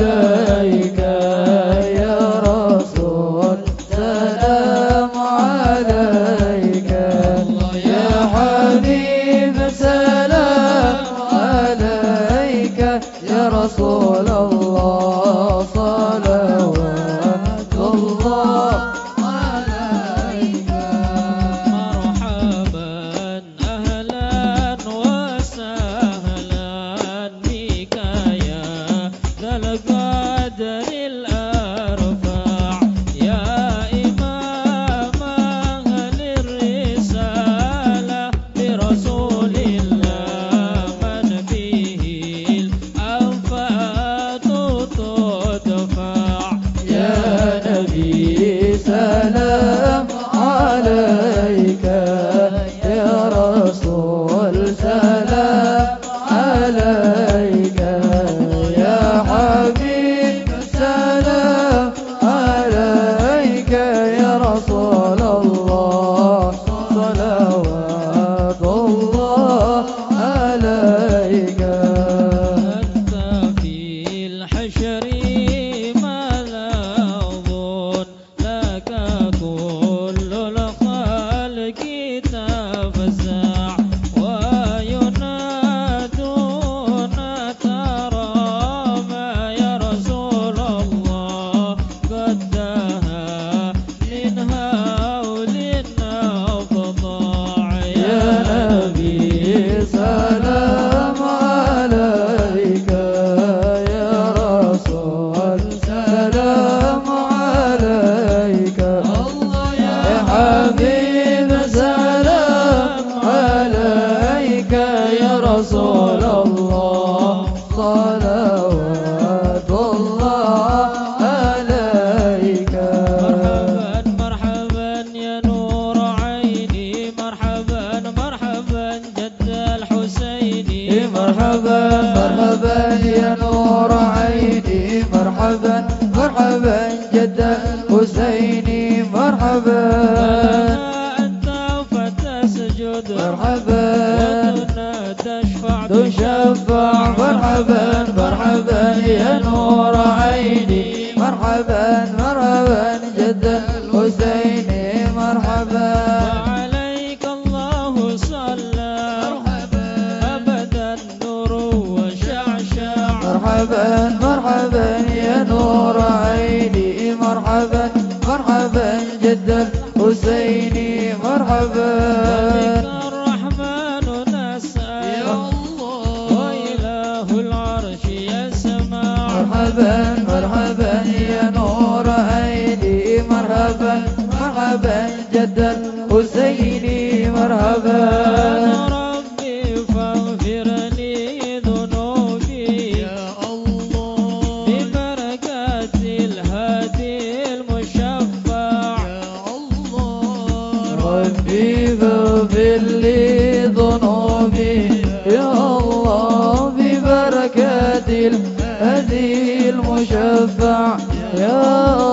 عليك يا رسول سلام عليك يا حبيب سلام عليك يا رسول الله صلوات الله عليك مرحبا أهلا وسهلا بك يا ذا القدر الأرفع يا إمام أهل الرسالة لرسول الله من به الأنفات تدفع يا نبي سلام عليك يا رسول سلام عليك يا حبيب سلام عليك يا رسول الله صلوات الله عليك أنت في الحشر ملعوب لك كل الخلق تفزع وينادون ترى ما يا رسول الله قد دها من هول الأفضاع يا نبي سلام عليك يا رسول سلام عليك يا حبيب سلام عليك يا رسول الله صلوات الله عليك مرحبا مرحبا يا نور عيني مرحبا مرحبا جد الحسيني مرحبا مرحبا يا نور عيني مرحبا مرحبا جد الحسيني مرحبا أنت فتسجد مرحبا تشفع مرحبا مرحبا يا نور عيني مرحبا مرحبا جد الحسيني مرحبا وعليك الله صلى أبدا نور وشعشع مرحبا مرحبا يا نور عيني مرحبا مرحبا جد الحسيني مرحبا بك الرحمن نسأل وإله العرش يسمع مرحبا مرحبا يا نور عيني مرحبا مرحبا جد الحسيني مرحبا ربي فاغفر لي ذنوبي يا الله ببركات الهادي المشفع يا الله ربي فاغفر لي ذنوبي يا الله ببركات الهدي المشفع يا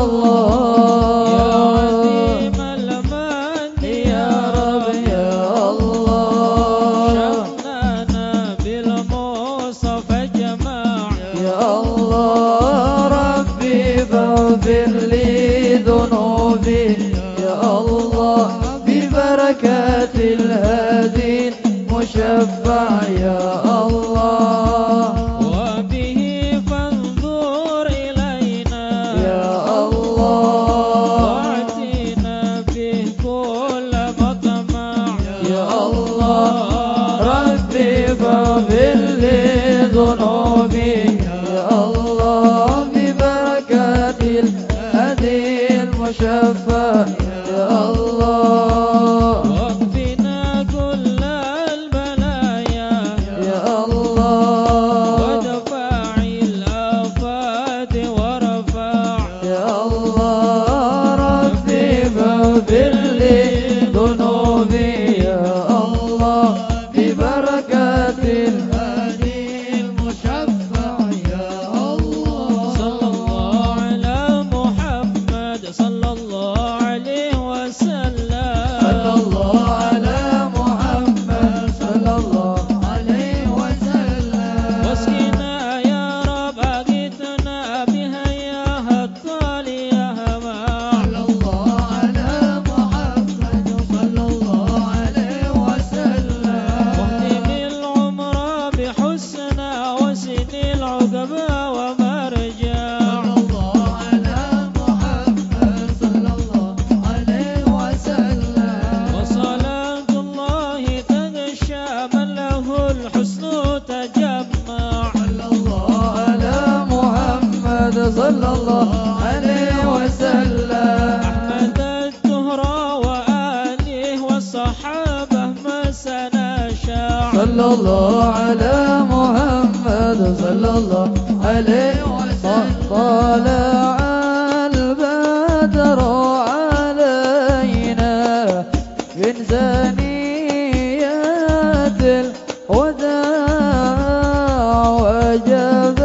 الله عظيم المن يا رب يا الله شملنا بالمصطفى جماع يا الله ربي فاغفر لي ذنوبي يا الله ببركات الهادي المشفع يا الله وبه فانظر إلينا يا الله واعتنا به كل مطمع يا الله ربي فاغفر لي ذنوبي يا الله ببركات الهدي المشفع يا الله واكفنا كل البلايا يا الله ودفع الآفات ورفع يا الله ربي فاغفر لي ذنوبي يا الله ببركات الهادي المشفع يا الله صلى الله على محمد صلى الله عليه وسلم صلى الله على محمد صلى الله عليه وسلم واسقنا يا رب أغثنا صلى الله عليه وسلم. أحمد الدهر وآله والصحابة مسنا شاع صلى الله على محمد صلى الله عليه وسلم. طلع البدر علينا من ثنيات الوداع وجب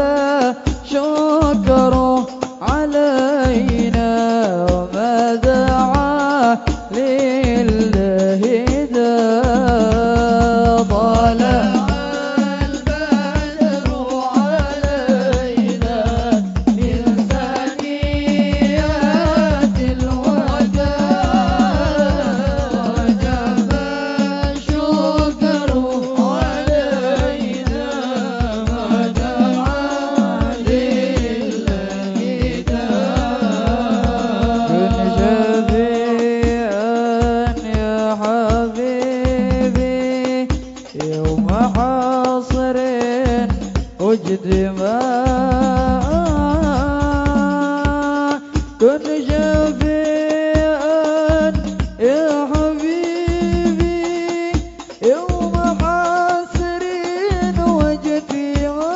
شكره علينا وما دعا لله داع. طلع البدر علينا من ثنيات الوداع وجب شكره علينا ما دعا لله داع. كن شفيعا يا حبيبي يوم حصر وجد ما كن شفيعا يا حبيبي يوم حصر وجد ما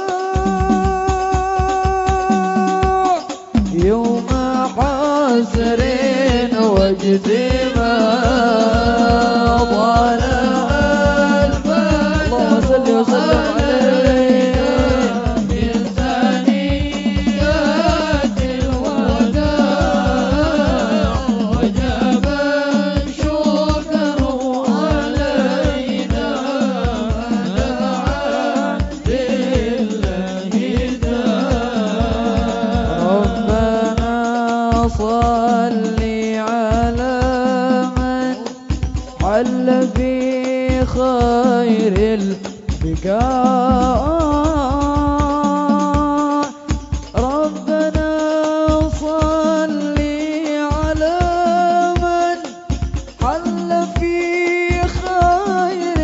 يوم حصر وجد ما طلع البدر اللهم صل وسلم عليه من ثنيات الوداع وجب الشكر علينا دعا لله داع. ربنا صل على من حل في خير البكاء. ربنا صل على من حل في خير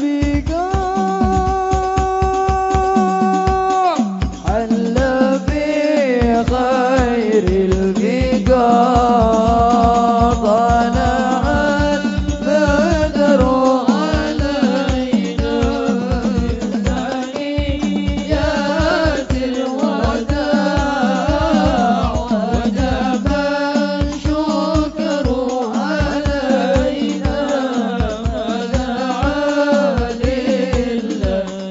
البقاع حل في خير البقاع. طلع البدر علينا من ثنيات الوداع وجب الشكر علينا ما دعا لله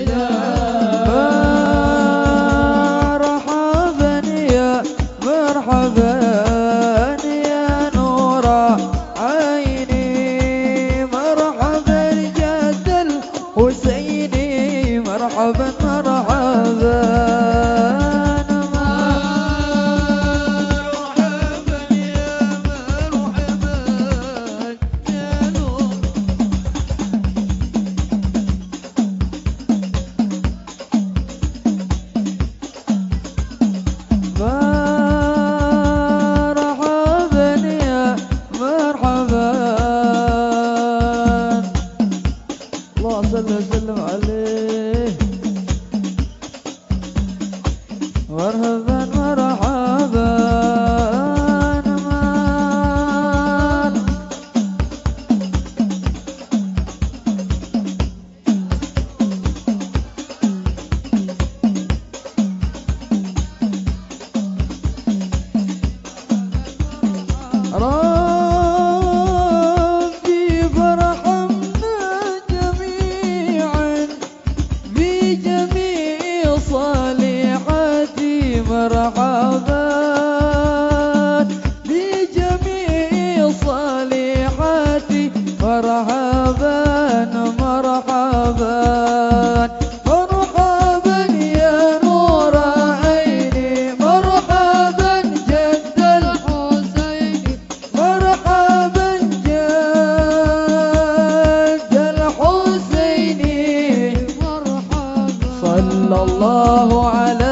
داع. مرحبا يا مرحبا يا نور عيني مرحبا جد الحسيني مرحبا مرحبا. مرحبا يا مرحبا يا نور مرحبا يا مرحبا. اللهم صل وسلم عليه. مرحبا مرحبا ربي فارحمنا جميعا بجميع صالحاتي مرحبا بجميع صالحاتي مرحبا مرحبا. مرحبا يا نور عيني مرحبا جد الحسين مرحبا جد الحسين مرحبا. صلى الله على